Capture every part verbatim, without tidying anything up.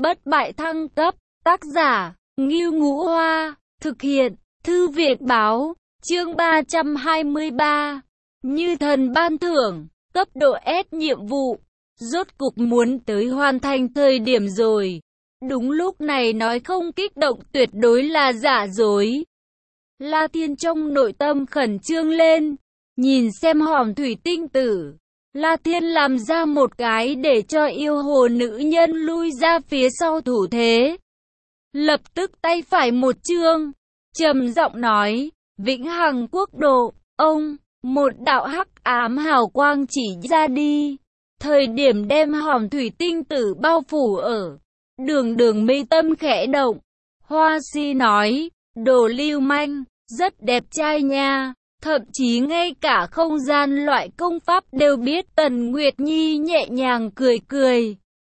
bất bại thăng cấp, tác giả, Ngưu Ngũ Hoa, thực hiện, Thư viện báo, chương ba trăm hai mươi ba, như thần ban thưởng, cấp độ S nhiệm vụ, rốt cục muốn tới hoàn thành thời điểm rồi. Đúng lúc này nói không kích động tuyệt đối là giả dối. La Thiên trong nội tâm khẩn trương lên, nhìn xem hòm thủy tinh tử. La Thiên làm ra một cái để cho yêu hồ nữ nhân lui ra phía sau thủ thế. Lập tức tay phải một chương, trầm giọng nói, Vĩnh Hằng Quốc độ, ông, một đạo hắc ám hào quang chỉ ra đi. Thời điểm đem hòm thủy tinh tử bao phủ ở, đường đường mi tâm khẽ động. Hoa Si nói, đồ lưu manh, rất đẹp trai nha. Thậm chí ngay cả không gian loại công pháp đều biết. Tần Nguyệt Nhi nhẹ nhàng cười cười.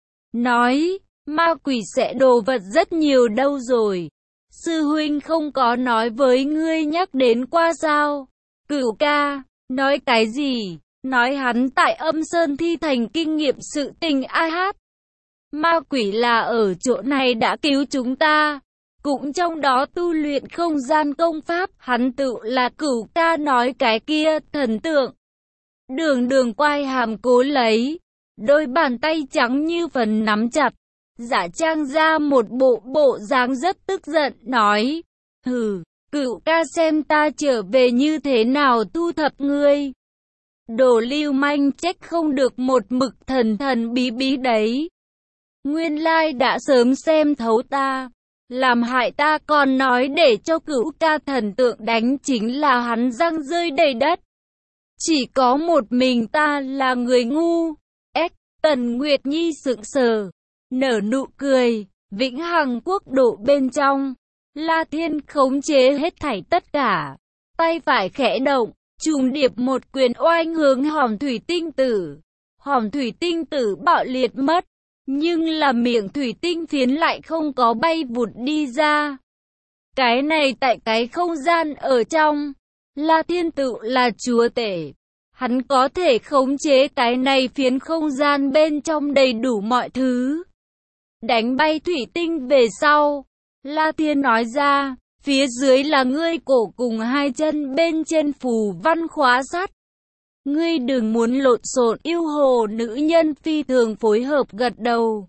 Nói, ma quỷ sẽ đồ vật rất nhiều đâu rồi. Sư huynh không có nói với ngươi nhắc đến qua sao? Cửu ca, nói cái gì? Nói hắn tại âm sơn thi thành kinh nghiệm sự tình ai hát. Ma quỷ là ở chỗ này đã cứu chúng ta. Cũng trong đó tu luyện không gian công pháp, hắn tự là Cửu ca nói cái kia, thần tượng. Đường đường quay hàm cố lấy, đôi bàn tay trắng như phần nắm chặt, giả trang ra một bộ bộ dáng rất tức giận, nói, hừ, Cửu ca xem ta trở về như thế nào thu thập ngươi. Đồ lưu manh trách không được một mực thần thần bí bí đấy. Nguyên lai đã sớm xem thấu ta. Làm hại ta còn nói để cho Cửu ca thần tượng đánh chính là hắn răng rơi đầy đất. Chỉ có một mình ta là người ngu. Ếch, Tần Nguyệt Nhi sững sờ, nở nụ cười. Vĩnh Hằng Quốc độ bên trong, La Thiên khống chế hết thảy tất cả. Tay phải khẽ động, trùng điệp một quyền oanh hướng hòm thủy tinh tử. Hòm thủy tinh tử bạo liệt mất. Nhưng là miệng thủy tinh phiến lại không có bay vụt đi ra. Cái này tại cái không gian ở trong, La Thiên tự là chúa tể. Hắn có thể khống chế cái này phiến không gian bên trong đầy đủ mọi thứ. Đánh bay thủy tinh về sau, La Thiên nói ra, phía dưới là ngươi cổ cùng hai chân bên trên phù văn khóa sắt. Ngươi đừng muốn lộn xộn. Yêu hồ nữ nhân phi thường phối hợp gật đầu.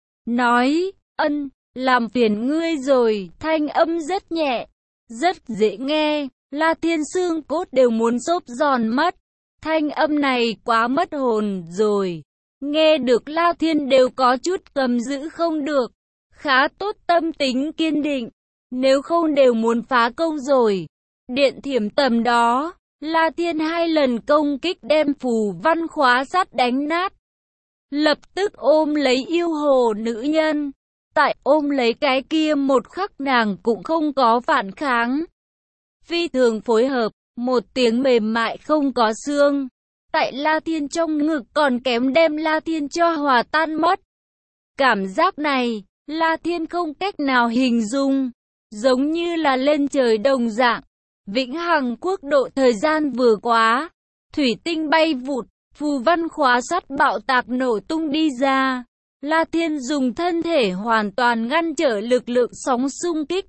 Nói, ân, làm phiền ngươi rồi, thanh âm rất nhẹ, rất dễ nghe, La Thiên xương cốt đều muốn xốp giòn mất. Thanh âm này quá mất hồn rồi. Nghe được La Thiên đều có chút cầm giữ không được. Khá tốt, tâm tính kiên định, nếu không đều muốn phá công rồi. Điện thiểm tầm đó. La Thiên hai lần công kích đem phù văn khóa sắt đánh nát. Lập tức ôm lấy yêu hồ nữ nhân. Tại ôm lấy cái kia một khắc nàng cũng không có phản kháng. Phi thường phối hợp, một tiếng mềm mại không có xương. Tại La Thiên trong ngực còn kém đem La Thiên cho hòa tan mất. Cảm giác này, La Thiên không cách nào hình dung. Giống như là lên trời đồng dạng. Vĩnh Hằng Quốc độ thời gian vừa quá, thủy tinh bay vụt, phù văn khóa sắt bạo tạc nổ tung đi ra. La Thiên dùng thân thể hoàn toàn ngăn trở lực lượng sóng xung kích.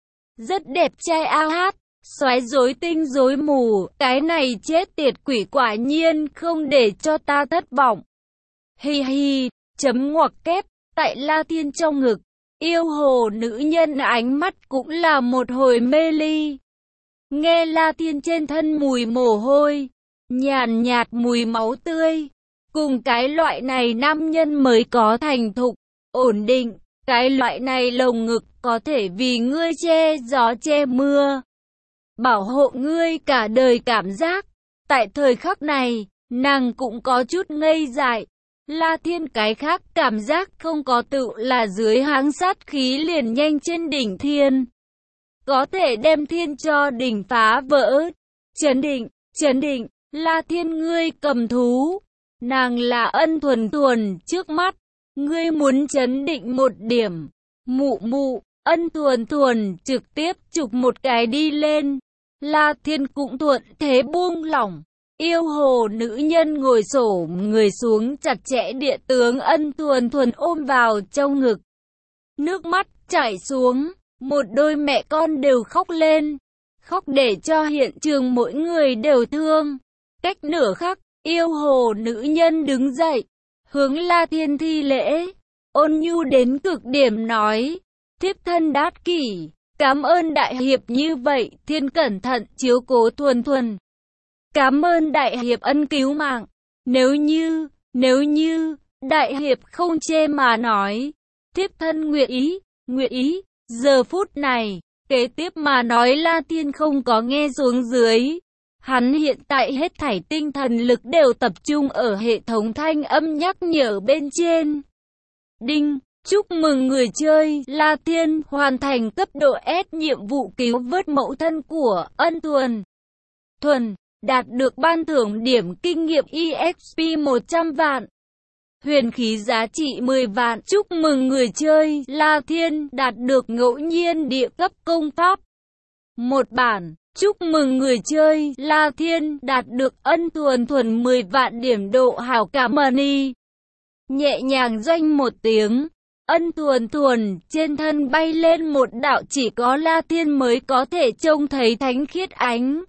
Rất đẹp trai a hát, xoáy rối tinh rối mù, cái này chết tiệt quỷ quả nhiên không để cho ta thất vọng. Hi hi, chấm ngoặc kép, tại La Thiên trong ngực, yêu hồ nữ nhân ánh mắt cũng là một hồi mê ly. Nghe La Thiên trên thân mùi mồ hôi, nhàn nhạt mùi máu tươi, cùng cái loại này nam nhân mới có thành thục, ổn định, cái loại này lồng ngực có thể vì ngươi che gió che mưa, bảo hộ ngươi cả đời cảm giác. Tại thời khắc này, nàng cũng có chút ngây dại. La Thiên cái khác cảm giác không có tự là dưới háng sát khí liền nhanh trên đỉnh thiên. Có thể đem thiên cho đỉnh phá vỡ. Chấn định, chấn định, La Thiên ngươi cầm thú. Nàng là ân thuần thuần trước mắt. Ngươi muốn chấn định một điểm. Mụ mụ, ân thuần thuần trực tiếp chụp một cái đi lên. La Thiên cũng thuận thế buông lỏng. Yêu hồ nữ nhân ngồi xổm người xuống chặt chẽ địa tướng ân thuần thuần ôm vào trong ngực. Nước mắt chảy xuống, một đôi mẹ con đều khóc lên. Khóc để cho hiện trường mỗi người đều thương. Cách nửa khắc, yêu hồ nữ nhân đứng dậy, hướng La Thiên thi lễ, ôn nhu đến cực điểm nói, thiếp thân đát kỷ, cảm ơn đại hiệp như vậy, Thiên cẩn thận chiếu cố Thuần Thuần. Cảm ơn đại hiệp ân cứu mạng, nếu như, nếu như, đại hiệp không chê mà nói, thiếp thân nguyện ý, nguyện ý, giờ phút này, kế tiếp mà nói La Thiên không có nghe xuống dưới. Hắn hiện tại hết thảy tinh thần lực đều tập trung ở hệ thống thanh âm nhắc nhở bên trên. Đinh, chúc mừng người chơi La Thiên hoàn thành cấp độ S nhiệm vụ cứu vớt mẫu thân của Ân Thuần. Thuần, đạt được ban thưởng điểm kinh nghiệm e ích pê một trăm vạn. Huyền khí giá trị mười vạn. Chúc mừng người chơi La Thiên đạt được ngẫu nhiên địa cấp công pháp một bản. Chúc mừng người chơi La Thiên đạt được Ân Thuần Thuần mười vạn điểm độ hảo cảm money. Nhẹ nhàng doanh một tiếng, Ân Thuần Thuần trên thân bay lên một đạo chỉ có La Thiên mới có thể trông thấy thánh khiết ánh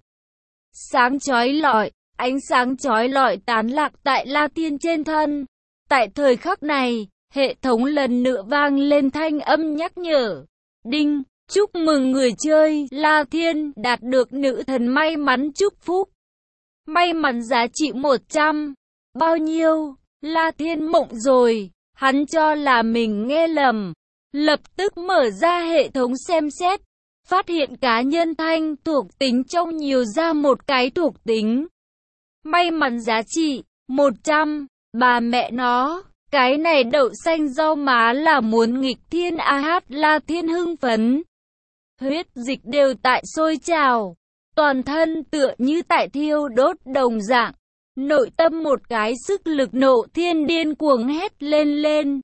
sáng chói lọi, ánh sáng chói lọi tán lạc tại La Thiên trên thân. Tại thời khắc này, hệ thống lần nữa vang lên thanh âm nhắc nhở. Đinh, chúc mừng người chơi La Thiên đạt được nữ thần may mắn chúc phúc. May mắn giá trị một trăm. Bao nhiêu? La Thiên mộng rồi, hắn cho là mình nghe lầm. Lập tức mở ra hệ thống xem xét, phát hiện cá nhân thanh thuộc tính trong nhiều ra một cái thuộc tính. May mắn giá trị một trăm. Bà mẹ nó, cái này đậu xanh rau má là muốn nghịch thiên a hát. La Thiên hưng phấn. Huyết dịch đều tại sôi trào, toàn thân tựa như tại thiêu đốt đồng dạng. Nội tâm một cái sức lực nộ thiên điên cuồng hét lên lên.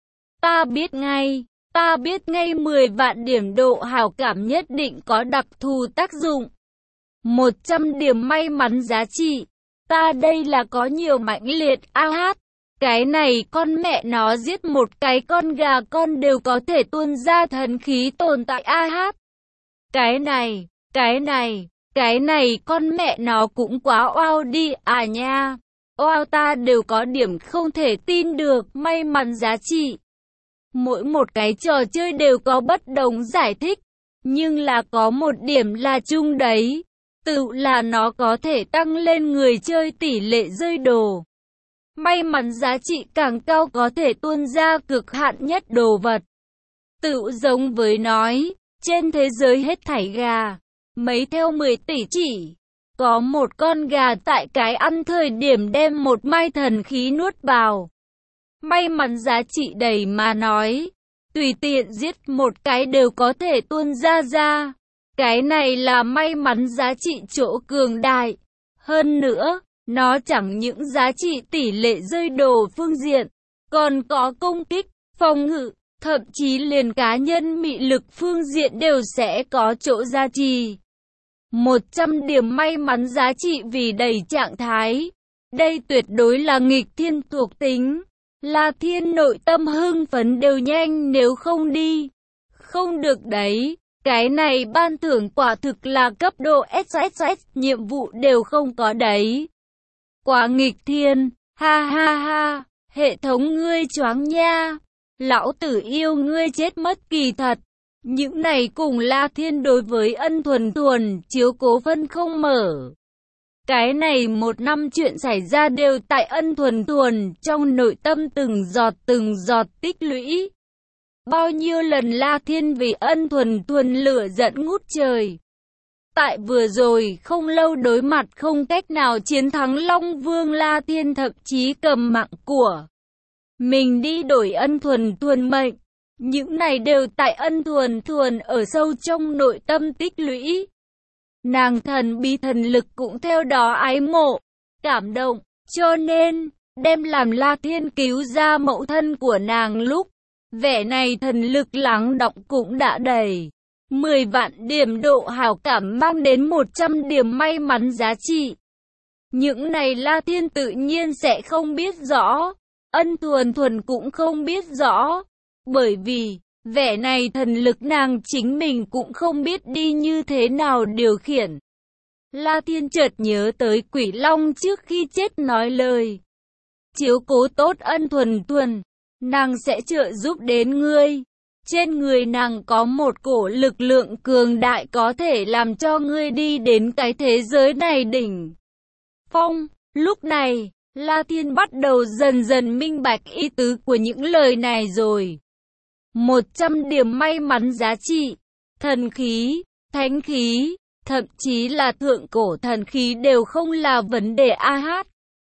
Ta biết ngay, ta biết ngay mười vạn điểm độ hảo cảm nhất định có đặc thù tác dụng. một trăm điểm may mắn giá trị. Ta đây là có nhiều mãnh liệt a hát. Cái này con mẹ nó giết một cái con gà con đều có thể tuôn ra thần khí tồn tại a hát. Cái này, cái này, cái này con mẹ nó cũng quá oao đi à nha. Oao ta đều có điểm không thể tin được, may mắn giá trị. Mỗi một cái trò chơi đều có bất đồng giải thích, nhưng là có một điểm là chung đấy. Tự là nó có thể tăng lên người chơi tỷ lệ rơi đồ. May mắn giá trị càng cao có thể tuôn ra cực hạn nhất đồ vật. Tự giống với nói, trên thế giới hết thảy gà, mấy theo mười tỷ chỉ. Có một con gà tại cái ăn thời điểm đem một mai thần khí nuốt vào. May mắn giá trị đầy mà nói, tùy tiện giết một cái đều có thể tuôn ra ra. Cái này là may mắn giá trị chỗ cường đại. Hơn nữa, nó chẳng những giá trị tỷ lệ rơi đồ phương diện, còn có công kích, phòng ngự, thậm chí liền cá nhân mị lực phương diện đều sẽ có chỗ giá trị. một trăm điểm may mắn giá trị vì đầy trạng thái. Đây tuyệt đối là nghịch thiên thuộc tính. La Thiên nội tâm hưng phấn đều nhanh nếu không đi. Không được đấy. Cái này ban thưởng quả thực là cấp độ ét ét ét, nhiệm vụ đều không có đấy. Quá nghịch thiên, ha ha ha, hệ thống ngươi choáng nha. Lão tử yêu ngươi chết mất kỳ thật. Những này cùng La Thiên đối với Ân Thuần Thuần chiếu cố phân không mở. Cái này một năm chuyện xảy ra đều tại Ân Thuần Thuần trong nội tâm từng giọt từng giọt tích lũy. Bao nhiêu lần La Thiên vì Ân Thuần Thuần lửa giận ngút trời. Tại vừa rồi không lâu đối mặt không cách nào chiến thắng Long Vương, La Thiên thậm chí cầm mạng của mình đi đổi Ân Thuần Thuần mệnh. Những này đều tại Ân Thuần Thuần ở sâu trong nội tâm tích lũy. Nàng thần bí thần lực cũng theo đó ái mộ, cảm động, cho nên đem làm La Thiên cứu ra mẫu thân của nàng lúc vẻ này thần lực lắng động cũng đã đầy. mười vạn điểm độ hảo cảm mang đến một trăm điểm may mắn giá trị. Những này La Thiên tự nhiên sẽ không biết rõ. Ân Thuần Thuần cũng không biết rõ. Bởi vì, Vẻ này thần lực nàng chính mình cũng không biết đi như thế nào điều khiển. La Thiên chợt nhớ tới Quỷ Long trước khi chết nói lời. Chiếu cố tốt Ân Thuần Thuần, nàng sẽ trợ giúp đến ngươi. Trên người nàng có một cổ lực lượng cường đại có thể làm cho ngươi đi đến cái thế giới này đỉnh phong. Lúc này, La Thiên bắt đầu dần dần minh bạch ý tứ của những lời này rồi. một trăm điểm may mắn giá trị, thần khí, thánh khí, thậm chí là thượng cổ thần khí đều không là vấn đề a hát.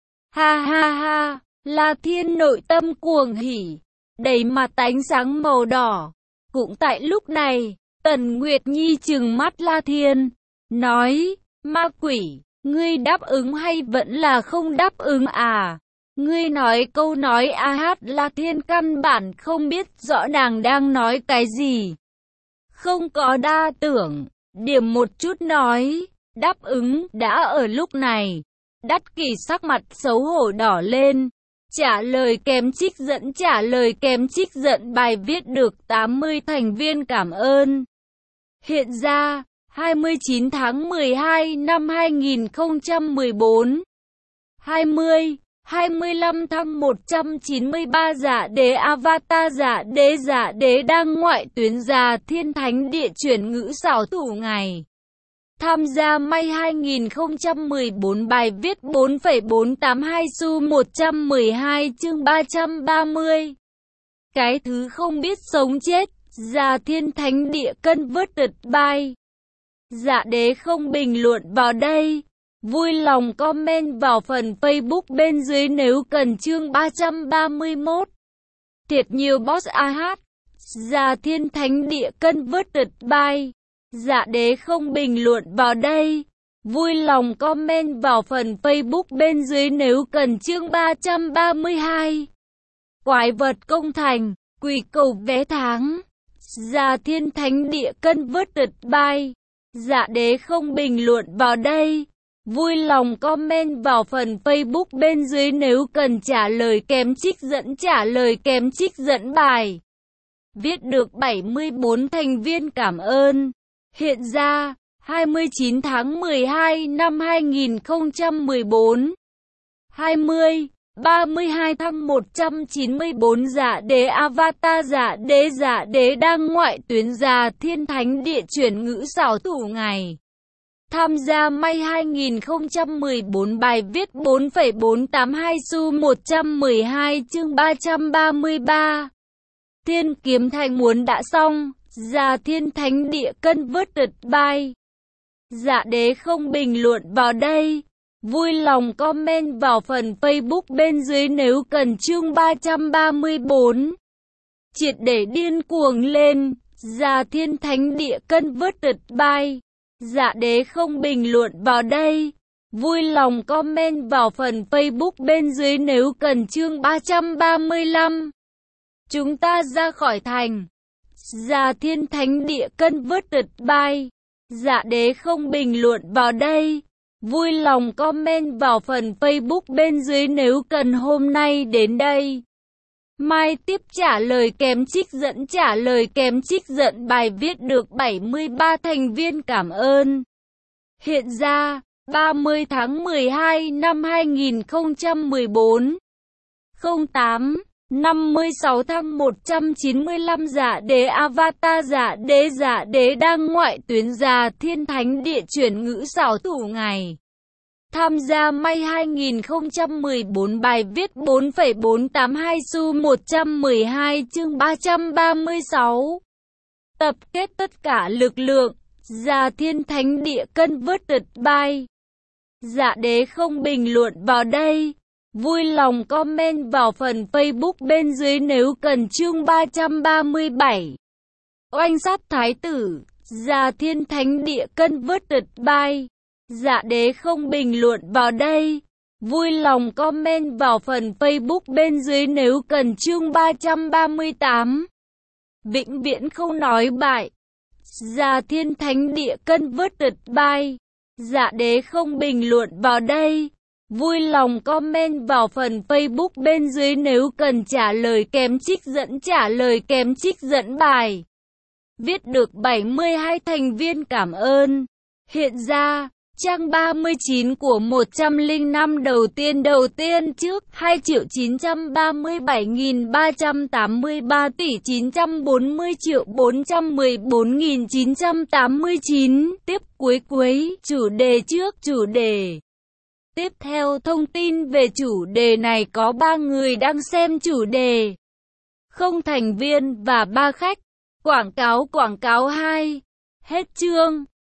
Ha ha ha, La Thiên nội tâm cuồng hỉ, đầy mặt ánh sáng màu đỏ. Cũng tại lúc này, Tần Nguyệt Nhi trừng mắt La Thiên, nói, ma quỷ, ngươi đáp ứng hay vẫn là không đáp ứng à? Ngươi nói câu nói a hát. La Thiên căn bản không biết rõ nàng đang nói cái gì. Không có đa tưởng, điểm một chút nói, đáp ứng. Đã ở lúc này, Đắt Kỷ sắc mặt xấu hổ đỏ lên. Trả lời kém trích dẫn. Trả lời kém trích dẫn bài viết được tám mươi thành viên cảm ơn. Hiện ra, hai mươi chín tháng mười hai năm hai nghìn không trăm mười bốn. hai mươi, hai mươi lăm tháng một trăm chín mươi ba Dạ Đế Avatar. Dạ Đế Dạ Đế đang ngoại tuyến Già Thiên Thánh Địa chuyển ngữ xảo thủ ngày. Tham gia may hai nghìn không trăm mười bốn bài viết bốn phẩy bốn tám hai xu một trăm mười hai chương ba trăm ba mươi. Cái thứ không biết sống chết, Già Thiên Thánh Địa cân vớt đợt bài. Dạ Đế không bình luận vào đây. Vui lòng comment vào phần Facebook bên dưới nếu cần chương ba trăm ba mươi mốt. Thiệt nhiều boss a hát. Già Thiên Thánh Địa cân vớt đợt bài. Dạ Đế không bình luận vào đây. Vui lòng comment vào phần Facebook bên dưới nếu cần chương ba trăm ba mươi hai. Quái vật công thành, quỷ cầu vé tháng. Già Thiên Thánh Địa cân vớt đợt bài. Dạ Đế không bình luận vào đây. Vui lòng comment vào phần Facebook bên dưới nếu cần trả lời kèm trích dẫn. Trả lời kèm trích dẫn bài viết được bảy mươi bốn thành viên cảm ơn. Hiện ra, hai mươi chín tháng mười hai năm hai nghìn không trăm mười bốn. hai mươi, ba mươi hai tháng một trăm chín mươi bốn Dạ Đế Avatar. Dạ Đế Dạ Đế đang ngoại tuyến Già Thiên Thánh Địa chuyển ngữ xảo thủ ngày. Tham gia may hai nghìn không trăm mười bốn bài viết bốn phẩy bốn tám hai xu một trăm mười hai chương ba trăm ba mươi ba. Thiên Kiếm Thành muốn đã xong. Già Thiên Thánh Địa cân vớt đợt bài. Dạ Đế không bình luận vào đây. Vui lòng comment vào phần Facebook bên dưới nếu cần chương ba trăm ba mươi bốn. Triệt để điên cuồng lên. Già Thiên Thánh Địa cân vớt đợt bài. Dạ Đế không bình luận vào đây. Vui lòng comment vào phần Facebook bên dưới nếu cần chương ba trăm ba mươi lăm. Chúng ta ra khỏi thành. Già Thiên Thánh Địa cân vớt đợt bài. Dạ Đế không bình luận vào đây. Vui lòng comment vào phần Facebook bên dưới nếu cần hôm nay đến đây. Mai tiếp trả lời kèm trích dẫn. Trả lời kèm trích dẫn bài viết được bảy mươi ba thành viên cảm ơn. Hiện ra, ba mươi tháng mười hai năm hai nghìn không trăm mười bốn. không tám, năm mươi sáu tháng một trăm chín mươi lăm Dạ Đế Avatar. Dạ Đế Dạ Đế đang ngoại tuyến Già Thiên Thánh Địa chuyển ngữ xảo thủ ngày. Tham gia may hai nghìn không trăm mười bốn bài viết bốn phẩy bốn tám hai xu một trăm mười hai chương ba trăm ba mươi sáu. Tập kết tất cả lực lượng. Già Thiên Thánh Địa cân vớt đợt bài. Dạ Đế không bình luận vào đây. Vui lòng comment vào phần Facebook bên dưới nếu cần chương ba trăm ba mươi bảy. Oanh sát thái tử. Già Thiên Thánh Địa cân vớt đợt bài. Dạ Đế không bình luận vào đây. Vui lòng comment vào phần Facebook bên dưới nếu cần chương ba trăm ba mươi tám. Vĩnh viễn không nói bại. Già Thiên Thánh Địa cân vớt đợt bài. Dạ Đế không bình luận vào đây. Vui lòng comment vào phần Facebook bên dưới nếu cần trả lời kèm trích dẫn trả lời kèm trích dẫn bài. Viết được bảy mươi hai thành viên cảm ơn. Hiện ra, trang ba mươi chín của một trăm lẻ năm đầu tiên đầu tiên trước hai triệu chín trăm ba mươi bảy nghìn ba trăm tám mươi ba tỷ chín trăm bốn mươi triệu bốn trăm mười bốn nghìn chín trăm tám mươi chín. Tiếp cuối cuối, chủ đề trước chủ đề. Tiếp theo thông tin về chủ đề này có ba người đang xem chủ đề. Không thành viên và ba khách. Quảng cáo quảng cáo hai. Hết chương.